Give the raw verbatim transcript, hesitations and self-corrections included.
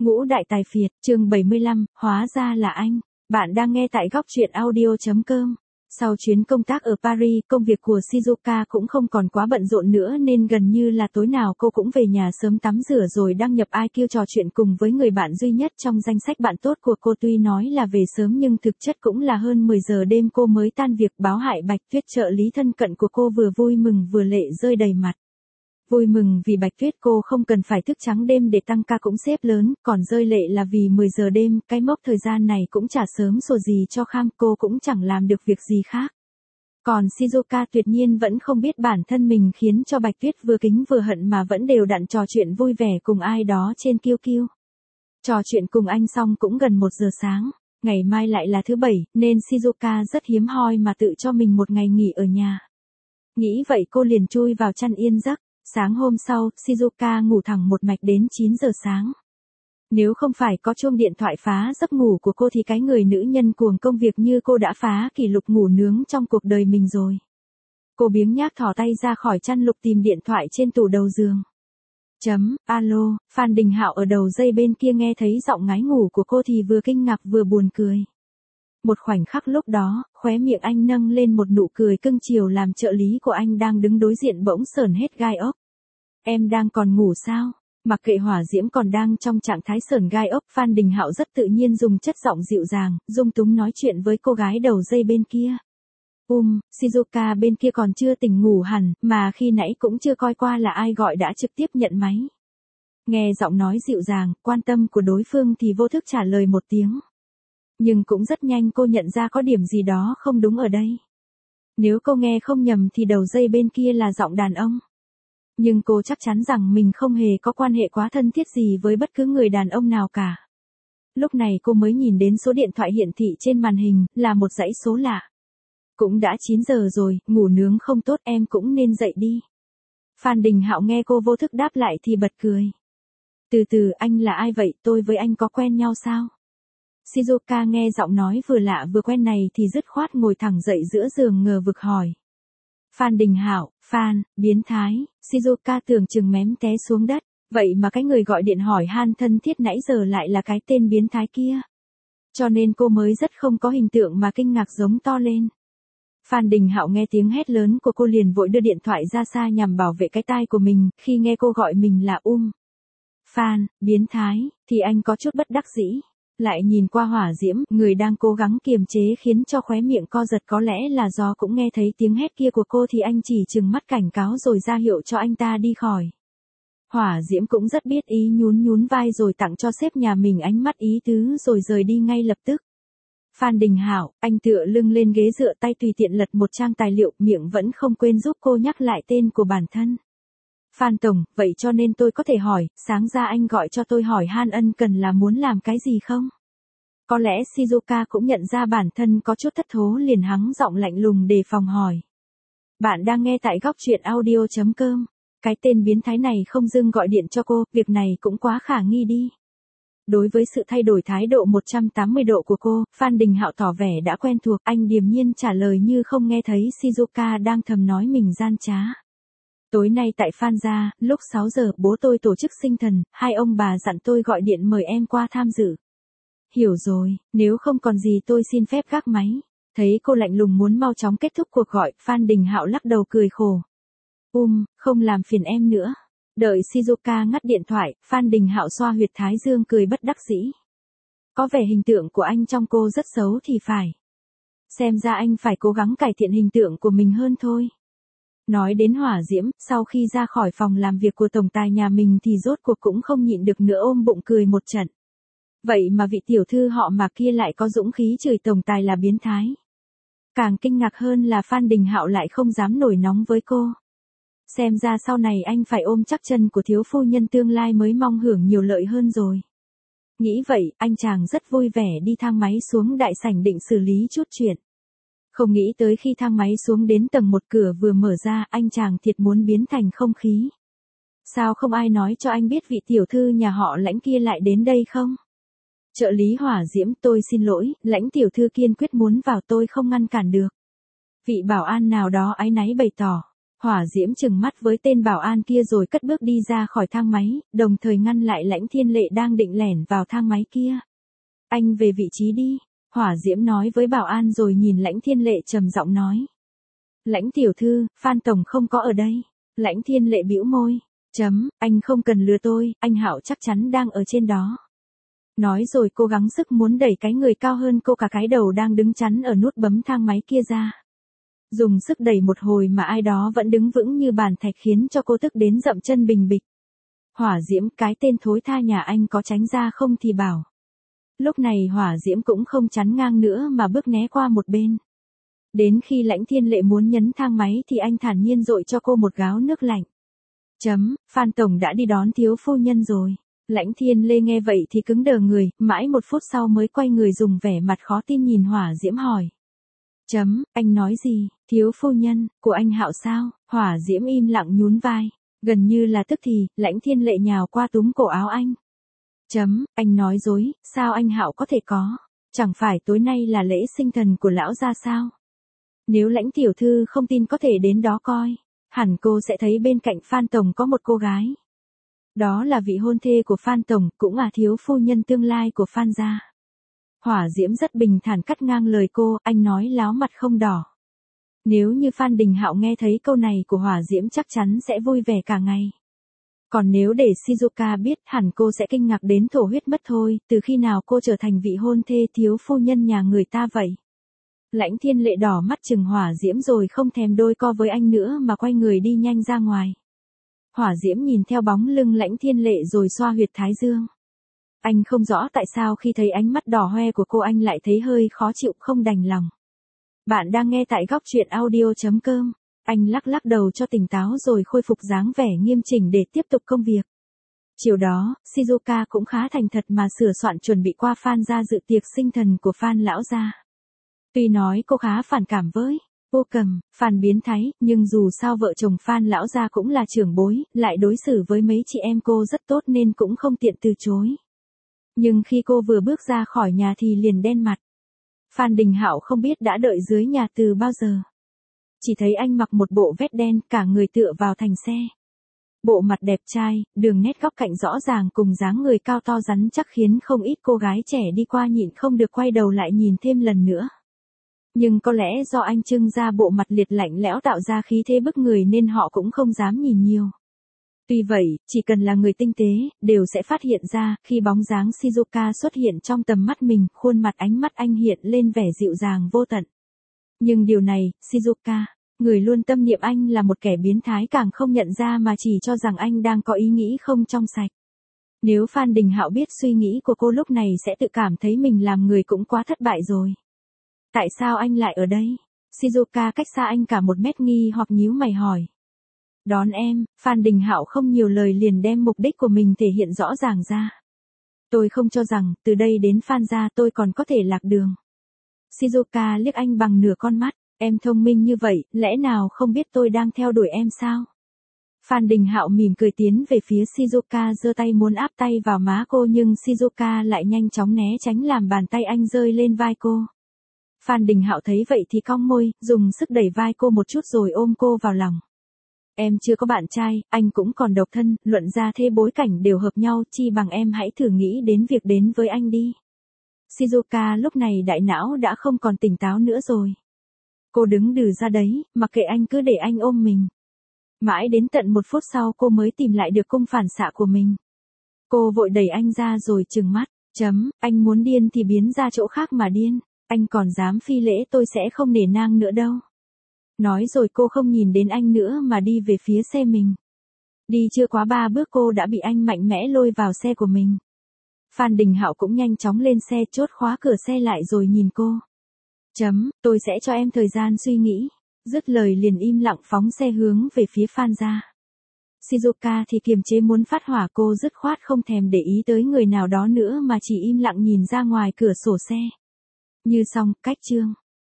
Ngũ đại tài phiệt, chương bảy mươi lăm, hóa ra là anh. Bạn đang nghe tại góc truyện audio chấm com. Sau chuyến công tác ở Paris, công việc của Shizuka cũng không còn quá bận rộn nữa nên gần như là tối nào cô cũng về nhà sớm tắm rửa rồi đăng nhập i kiu trò chuyện cùng với người bạn duy nhất trong danh sách bạn tốt của cô. Tuy nói là về sớm nhưng thực chất cũng là hơn mười giờ đêm cô mới tan việc. Báo hại Bạch Tuyết, trợ lý thân cận của cô, vừa vui mừng vừa lệ rơi đầy mặt. Vui mừng vì Bạch Tuyết cô không cần phải thức trắng đêm để tăng ca cũng xếp lớn, còn rơi lệ là vì mười giờ đêm, cái mốc thời gian này cũng chả sớm sổ gì cho kham, cô cũng chẳng làm được việc gì khác. Còn Shizuka tuyệt nhiên vẫn không biết bản thân mình khiến cho Bạch Tuyết vừa kính vừa hận mà vẫn đều đặn trò chuyện vui vẻ cùng ai đó trên kiu kiu. Trò chuyện cùng anh xong cũng gần một giờ sáng, ngày mai lại là thứ bảy, nên Shizuka rất hiếm hoi mà tự cho mình một ngày nghỉ ở nhà. Nghĩ vậy cô liền chui vào chăn yên giấc. Sáng hôm sau, Shizuka ngủ thẳng một mạch đến chín giờ sáng. Nếu không phải có chuông điện thoại phá giấc ngủ của cô thì cái người nữ nhân cuồng công việc như cô đã phá kỷ lục ngủ nướng trong cuộc đời mình rồi. Cô biếng nhác thò tay ra khỏi chăn lục tìm điện thoại trên tủ đầu giường. Chấm, alo, Phan Đình Hạo ở đầu dây bên kia nghe thấy giọng ngái ngủ của cô thì vừa kinh ngạc vừa buồn cười. Một khoảnh khắc lúc đó, khóe miệng anh nâng lên một nụ cười cưng chiều làm trợ lý của anh đang đứng đối diện bỗng sởn hết gai ốc. Em đang còn ngủ sao? Mặc kệ hỏa diễm còn đang trong trạng thái sởn gai ốc, Phan Đình Hạo rất tự nhiên dùng chất giọng dịu dàng, dung túng nói chuyện với cô gái đầu dây bên kia. Um, Shizuka bên kia còn chưa tỉnh ngủ hẳn, mà khi nãy cũng chưa coi qua là ai gọi đã trực tiếp nhận máy. Nghe giọng nói dịu dàng, quan tâm của đối phương thì vô thức trả lời một tiếng. Nhưng cũng rất nhanh cô nhận ra có điểm gì đó không đúng ở đây. Nếu cô nghe không nhầm thì đầu dây bên kia là giọng đàn ông. Nhưng cô chắc chắn rằng mình không hề có quan hệ quá thân thiết gì với bất cứ người đàn ông nào cả. Lúc này cô mới nhìn đến số điện thoại hiển thị trên màn hình, là một dãy số lạ. Cũng đã chín giờ rồi, ngủ nướng không tốt, em cũng nên dậy đi. Phan Đình Hạo nghe cô vô thức đáp lại thì bật cười. Từ từ, anh là ai vậy, tôi với anh có quen nhau sao? Shizuka nghe giọng nói vừa lạ vừa quen này thì dứt khoát ngồi thẳng dậy giữa giường ngờ vực hỏi. Phan Đình Hạo, Phan, biến thái, Shizuka tưởng chừng mém té xuống đất, vậy mà cái người gọi điện hỏi han thân thiết nãy giờ lại là cái tên biến thái kia. Cho nên cô mới rất không có hình tượng mà kinh ngạc giống to lên. Phan Đình Hạo nghe tiếng hét lớn của cô liền vội đưa điện thoại ra xa nhằm bảo vệ cái tai của mình, khi nghe cô gọi mình là Um. Phan, biến thái, thì anh có chút bất đắc dĩ. Lại nhìn qua hỏa diễm, người đang cố gắng kiềm chế khiến cho khóe miệng co giật, có lẽ là do cũng nghe thấy tiếng hét kia của cô thì anh chỉ trừng mắt cảnh cáo rồi ra hiệu cho anh ta đi khỏi. Hỏa diễm cũng rất biết ý, nhún nhún vai rồi tặng cho sếp nhà mình ánh mắt ý tứ rồi rời đi ngay lập tức. Phan Đình Hạo, anh tựa lưng lên ghế dựa tay tùy tiện lật một trang tài liệu, miệng vẫn không quên giúp cô nhắc lại tên của bản thân. Phan Tổng, vậy cho nên tôi có thể hỏi, sáng ra anh gọi cho tôi hỏi han ân cần là muốn làm cái gì không? Có lẽ Shizuka cũng nhận ra bản thân có chút thất thố liền hắng giọng lạnh lùng đề phòng hỏi. Bạn đang nghe tại góc truyện audio chấm com. Cái tên biến thái này không dưng gọi điện cho cô, việc này cũng quá khả nghi đi. Đối với sự thay đổi thái độ một trăm tám mươi độ của cô, Phan Đình Hạo tỏ vẻ đã quen thuộc, anh điềm nhiên trả lời như không nghe thấy Shizuka đang thầm nói mình gian trá. Tối nay tại Phan gia, lúc sáu giờ, bố tôi tổ chức sinh thần, hai ông bà dặn tôi gọi điện mời em qua tham dự. Hiểu rồi, nếu không còn gì tôi xin phép gác máy. Thấy cô lạnh lùng muốn mau chóng kết thúc cuộc gọi, Phan Đình Hạo lắc đầu cười khổ. Um, không làm phiền em nữa. Đợi Shizuka ngắt điện thoại, Phan Đình Hạo xoa huyệt thái dương cười bất đắc dĩ. Có vẻ hình tượng của anh trong cô rất xấu thì phải. Xem ra anh phải cố gắng cải thiện hình tượng của mình hơn thôi. Nói đến hỏa diễm, sau khi ra khỏi phòng làm việc của tổng tài nhà mình thì rốt cuộc cũng không nhịn được nữa ôm bụng cười một trận. Vậy mà vị tiểu thư họ Mạc kia lại có dũng khí chửi tổng tài là biến thái. Càng kinh ngạc hơn là Phan Đình Hạo lại không dám nổi nóng với cô. Xem ra sau này anh phải ôm chắc chân của thiếu phu nhân tương lai mới mong hưởng nhiều lợi hơn rồi. Nghĩ vậy, anh chàng rất vui vẻ đi thang máy xuống đại sảnh định xử lý chút chuyện. Không nghĩ tới khi thang máy xuống đến tầng một cửa vừa mở ra, anh chàng thiệt muốn biến thành không khí. Sao không ai nói cho anh biết vị tiểu thư nhà họ Lãnh kia lại đến đây không? Trợ lý hỏa diễm, tôi xin lỗi, Lãnh tiểu thư kiên quyết muốn vào tôi không ngăn cản được. Vị bảo an nào đó áy náy bày tỏ. Hỏa Diễm trừng mắt với tên bảo an kia rồi cất bước đi ra khỏi thang máy, đồng thời ngăn lại Lãnh Thiên Lệ đang định lẻn vào thang máy kia. Anh về vị trí đi, Hỏa Diễm nói với bảo an rồi nhìn Lãnh Thiên Lệ trầm giọng nói. Lãnh tiểu thư, Phan tổng không có ở đây. Lãnh Thiên Lệ bĩu môi. Chấm, anh không cần lừa tôi, anh Hạo chắc chắn đang ở trên đó. Nói rồi cô gắng sức muốn đẩy cái người cao hơn cô cả cái đầu đang đứng chắn ở nút bấm thang máy kia ra. Dùng sức đẩy một hồi mà ai đó vẫn đứng vững như bàn thạch khiến cho cô tức đến dậm chân bình bịch. Hỏa Diễm, cái tên thối tha nhà anh có tránh ra không thì bảo. Lúc này Hỏa Diễm cũng không chắn ngang nữa mà bước né qua một bên. Đến khi Lãnh Thiên Lệ muốn nhấn thang máy thì anh thản nhiên dội cho cô một gáo nước lạnh. Chấm, Phan tổng đã đi đón thiếu phu nhân rồi. Lãnh Thiên Lê nghe vậy thì cứng đờ người, mãi một phút sau mới quay người dùng vẻ mặt khó tin nhìn Hỏa Diễm hỏi. Chấm, anh nói gì, thiếu phu nhân, của anh Hạo sao? Hỏa Diễm im lặng nhún vai. Gần như là tức thì, Lãnh Thiên Lệ nhào qua túm cổ áo anh. Chấm, anh nói dối, sao anh Hạo có thể có? Chẳng phải tối nay là lễ sinh thần của lão gia sao? Nếu Lãnh tiểu thư không tin có thể đến đó coi. Hẳn cô sẽ thấy bên cạnh Phan tổng có một cô gái. Đó là vị hôn thê của Phan tổng, cũng là thiếu phu nhân tương lai của Phan gia. Hỏa Diễm rất bình thản cắt ngang lời cô, anh nói láo mặt không đỏ. Nếu như Phan Đình Hạo nghe thấy câu này của Hỏa Diễm chắc chắn sẽ vui vẻ cả ngày. Còn nếu để Shizuka biết, hẳn cô sẽ kinh ngạc đến thổ huyết mất thôi, từ khi nào cô trở thành vị hôn thê thiếu phu nhân nhà người ta vậy. Lãnh Thiên Lệ đỏ mắt chừng Hỏa Diễm rồi không thèm đôi co với anh nữa mà quay người đi nhanh ra ngoài. Hỏa Diễm nhìn theo bóng lưng Lãnh Thiên Lệ rồi xoa huyệt thái dương. Anh không rõ tại sao khi thấy ánh mắt đỏ hoe của cô anh lại thấy hơi khó chịu không đành lòng. Bạn đang nghe tại góc truyện audio chấm com. Anh lắc lắc đầu cho tỉnh táo rồi khôi phục dáng vẻ nghiêm chỉnh để tiếp tục công việc. Chiều đó, Shizuka cũng khá thành thật mà sửa soạn chuẩn bị qua Phan gia dự tiệc sinh thần của Phan lão gia. Tuy nói cô khá phản cảm với Vô Cầm, Phan biến thái, nhưng dù sao vợ chồng Phan lão gia cũng là trưởng bối, lại đối xử với mấy chị em cô rất tốt nên cũng không tiện từ chối. Nhưng khi cô vừa bước ra khỏi nhà thì liền đen mặt. Phan Đình Hạo không biết đã đợi dưới nhà từ bao giờ. Chỉ thấy anh mặc một bộ vest đen, cả người tựa vào thành xe. Bộ mặt đẹp trai, đường nét góc cạnh rõ ràng cùng dáng người cao to rắn chắc khiến không ít cô gái trẻ đi qua nhịn không được quay đầu lại nhìn thêm lần nữa. Nhưng có lẽ do anh trưng ra bộ mặt liệt lạnh lẽo tạo ra khí thế bức người nên họ cũng không dám nhìn nhiều. Tuy vậy, chỉ cần là người tinh tế, đều sẽ phát hiện ra, khi bóng dáng Shizuka xuất hiện trong tầm mắt mình, khuôn mặt ánh mắt anh hiện lên vẻ dịu dàng vô tận. Nhưng điều này, Shizuka, người luôn tâm niệm anh là một kẻ biến thái càng không nhận ra mà chỉ cho rằng anh đang có ý nghĩ không trong sạch. Nếu Phan Đình Hạo biết suy nghĩ của cô lúc này sẽ tự cảm thấy mình làm người cũng quá thất bại rồi. Tại sao anh lại ở đây? Shizuka cách xa anh cả một mét nghi hoặc nhíu mày hỏi. Đón em, Phan Đình Hạo không nhiều lời liền đem mục đích của mình thể hiện rõ ràng ra. Tôi không cho rằng, từ đây đến Phan gia tôi còn có thể lạc đường. Shizuka liếc anh bằng nửa con mắt, em thông minh như vậy, lẽ nào không biết tôi đang theo đuổi em sao? Phan Đình Hạo mỉm cười tiến về phía Shizuka giơ tay muốn áp tay vào má cô nhưng Shizuka lại nhanh chóng né tránh làm bàn tay anh rơi lên vai cô. Phan Đình Hạo thấy vậy thì cong môi, dùng sức đẩy vai cô một chút rồi ôm cô vào lòng. Em chưa có bạn trai, anh cũng còn độc thân, luận ra thế bối cảnh đều hợp nhau, chi bằng em hãy thử nghĩ đến việc đến với anh đi. Shizuka lúc này đại não đã không còn tỉnh táo nữa rồi. Cô đứng đừ ra đấy, mặc kệ anh cứ để anh ôm mình. Mãi đến tận một phút sau cô mới tìm lại được cung phản xạ của mình. Cô vội đẩy anh ra rồi trừng mắt, chấm, anh muốn điên thì biến ra chỗ khác mà điên, anh còn dám phi lễ tôi sẽ không nể nang nữa đâu. Nói rồi cô không nhìn đến anh nữa mà đi về phía xe mình. Đi chưa quá ba bước cô đã bị anh mạnh mẽ lôi vào xe của mình. Phan Đình Hạo cũng nhanh chóng lên xe chốt khóa cửa xe lại rồi nhìn cô. Chấm, tôi sẽ cho em thời gian suy nghĩ. Dứt lời liền im lặng phóng xe hướng về phía Phan gia. Shizuka thì kiềm chế muốn phát hỏa cô dứt khoát không thèm để ý tới người nào đó nữa mà chỉ im lặng nhìn ra ngoài cửa sổ xe. Như xong, cách chương.